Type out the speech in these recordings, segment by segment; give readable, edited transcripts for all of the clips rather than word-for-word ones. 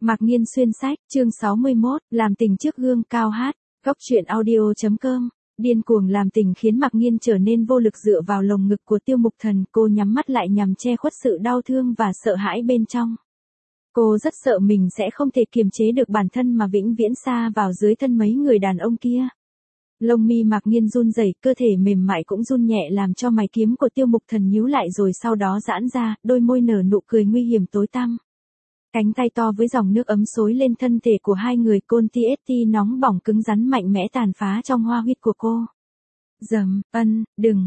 Mạc Nghiên xuyên sách, chương 61, làm tình trước gương cao hát, góc truyện audio.com. Điên cuồng làm tình khiến Mạc Nghiên trở nên vô lực dựa vào lồng ngực của Tiêu Mục Thần, cô nhắm mắt lại nhằm che khuất sự đau thương và sợ hãi bên trong. Cô rất sợ mình sẽ không thể kiềm chế được bản thân mà vĩnh viễn sa vào dưới thân mấy người đàn ông kia. Lông mi Mạc Nghiên run rẩy, cơ thể mềm mại cũng run nhẹ làm cho mày kiếm của Tiêu Mục Thần nhíu lại rồi sau đó giãn ra, đôi môi nở nụ cười nguy hiểm tối tăm. Cánh tay to với dòng nước ấm xối lên thân thể của hai người, côn TST nóng bỏng cứng rắn mạnh mẽ tàn phá trong hoa huyết của cô. Dầm, đừng,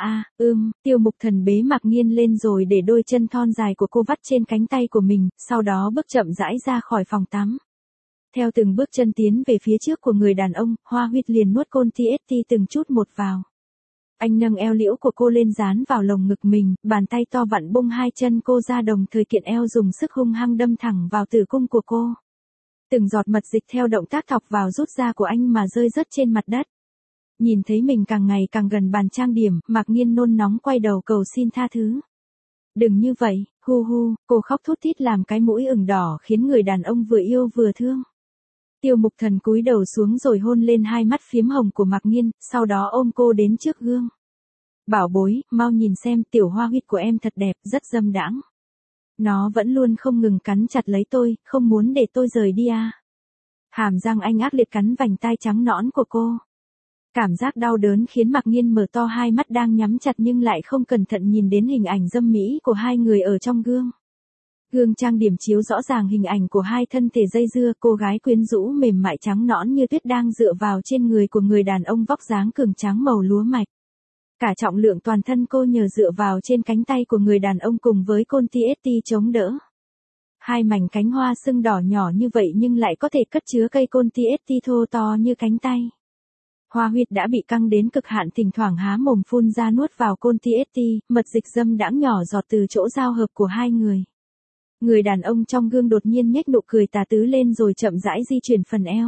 Tiêu Mục Thần bế Mạc Nghiên lên rồi để đôi chân thon dài của cô vắt trên cánh tay của mình, sau đó bước chậm rãi ra khỏi phòng tắm. Theo từng bước chân tiến về phía trước của người đàn ông, hoa huyết liền nuốt côn TST từng chút một vào. Anh nâng eo liễu của cô lên dán vào lồng ngực mình, bàn tay to vặn bung hai chân cô ra đồng thời kiện eo dùng sức hung hăng đâm thẳng vào tử cung của cô. Từng giọt mật dịch theo động tác thọc vào rút ra của anh mà rơi rớt trên mặt đất. Nhìn thấy mình càng ngày càng gần bàn trang điểm, Mạc Nghiên nôn nóng quay đầu cầu xin tha thứ. Đừng như vậy, cô khóc thút thít làm cái mũi ửng đỏ khiến người đàn ông vừa yêu vừa thương. Tiêu Mục Thần cúi đầu xuống rồi hôn lên hai mắt phiếm hồng của Mạc Nghiên, sau đó ôm cô đến trước gương. Bảo bối, mau nhìn xem, tiểu hoa huyết của em thật đẹp, rất dâm đãng. Nó vẫn luôn không ngừng cắn chặt lấy tôi, không muốn để tôi rời đi à. Hàm răng anh ác liệt cắn vành tai trắng nõn của cô. Cảm giác đau đớn khiến Mạc Nghiên mở to hai mắt đang nhắm chặt nhưng lại không cẩn thận nhìn đến hình ảnh dâm mỹ của hai người ở trong gương. Gương trang điểm chiếu rõ ràng hình ảnh của hai thân thể dây dưa, cô gái quyến rũ mềm mại trắng nõn như tuyết đang dựa vào trên người của người đàn ông vóc dáng cường tráng màu lúa mạch. Cả trọng lượng toàn thân cô nhờ dựa vào trên cánh tay của người đàn ông cùng với côn TST chống đỡ. Hai mảnh cánh hoa sưng đỏ nhỏ như vậy nhưng lại có thể cất chứa cây côn TST thô to như cánh tay. Hoa huyệt đã bị căng đến cực hạn, thỉnh thoảng há mồm phun ra nuốt vào côn TST, mật dịch dâm đãng nhỏ giọt từ chỗ giao hợp của hai người. Người đàn ông trong gương đột nhiên nhếch nụ cười tà tứ lên rồi chậm rãi di chuyển phần eo.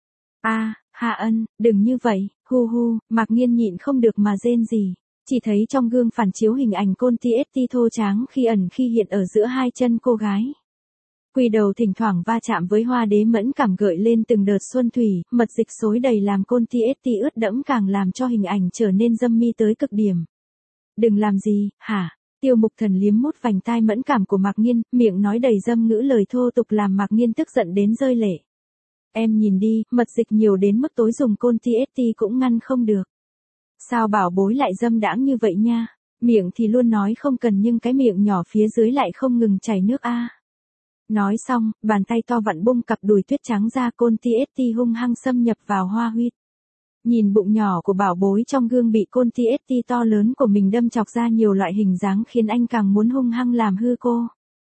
Đừng như vậy, Mạc Nghiên nhịn không được mà rên rỉ. Chỉ thấy trong gương phản chiếu hình ảnh côn TST thô tráng khi ẩn khi hiện ở giữa hai chân cô gái. Quỳ đầu thỉnh thoảng va chạm với hoa đế mẫn cảm gợi lên từng đợt xuân thủy, mật dịch xối đầy làm côn TST ướt đẫm càng làm cho hình ảnh trở nên dâm mi tới cực điểm. Đừng làm gì, hả? Tiêu Mục Thần liếm mút vành tai mẫn cảm của Mạc Nghiên, miệng nói đầy dâm ngữ lời thô tục làm Mạc Nghiên tức giận đến rơi lệ. Em nhìn đi, mật dịch nhiều đến mức tối dùng côn TST cũng ngăn không được. Sao bảo bối lại dâm đãng như vậy nha? Miệng thì luôn nói không cần nhưng cái miệng nhỏ phía dưới lại không ngừng chảy nước a. Nói xong, bàn tay to vặn bung cặp đùi tuyết trắng ra, côn TST hung hăng xâm nhập vào hoa huyết. Nhìn bụng nhỏ của bảo bối trong gương bị côn TST to lớn của mình đâm chọc ra nhiều loại hình dáng khiến anh càng muốn hung hăng làm hư cô.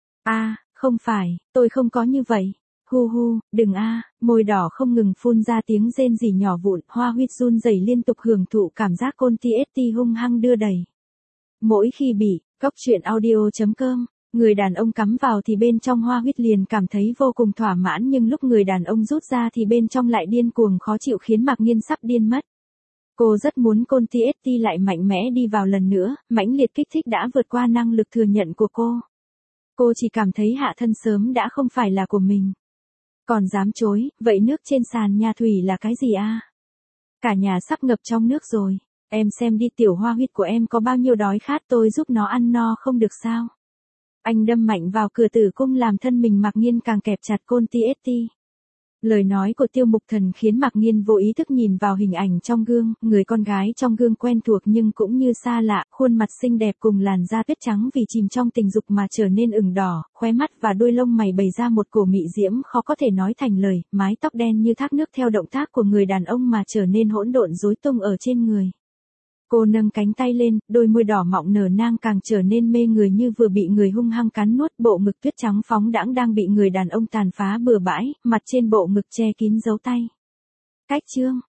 Không phải, tôi không có như vậy. Đừng môi đỏ không ngừng phun ra tiếng rên rỉ nhỏ vụn, hoa huyết run rẩy liên tục hưởng thụ cảm giác côn TST hung hăng đưa đẩy. Mỗi khi bị, góc truyện audio.com, người đàn ông cắm vào thì bên trong hoa huyết liền cảm thấy vô cùng thỏa mãn nhưng lúc người đàn ông rút ra thì bên trong lại điên cuồng khó chịu khiến Mạc Nghiên sắp điên mất. Cô rất muốn côn TST lại mạnh mẽ đi vào lần nữa, mãnh liệt kích thích đã vượt qua năng lực thừa nhận của cô. Cô chỉ cảm thấy hạ thân sớm đã không phải là của mình. Còn dám chối, vậy nước trên sàn nhà thủy là cái gì a? Cả nhà sắp ngập trong nước rồi. Em xem đi, tiểu hoa huyết của em có bao nhiêu đói khát, tôi giúp nó ăn no không được sao? Anh đâm mạnh vào cửa tử cung làm thân mình Mạc Nghiên càng kẹp chặt côn TST. Lời nói của Tiêu Mục Thần khiến Mạc Nghiên vô ý thức nhìn vào hình ảnh trong gương, người con gái trong gương quen thuộc nhưng cũng như xa lạ, khuôn mặt xinh đẹp cùng làn da tuyết trắng vì chìm trong tình dục mà trở nên ửng đỏ, khóe mắt và đôi lông mày bày ra một cổ mị diễm khó có thể nói thành lời, mái tóc đen như thác nước theo động tác của người đàn ông mà trở nên hỗn độn rối tung ở trên người. Cô nâng cánh tay lên, đôi môi đỏ mọng nở nang càng trở nên mê người như vừa bị người hung hăng cắn nuốt, bộ ngực tuyết trắng phóng đãng đang bị người đàn ông tàn phá bừa bãi, mặt trên bộ ngực che kín dấu tay. Cách chương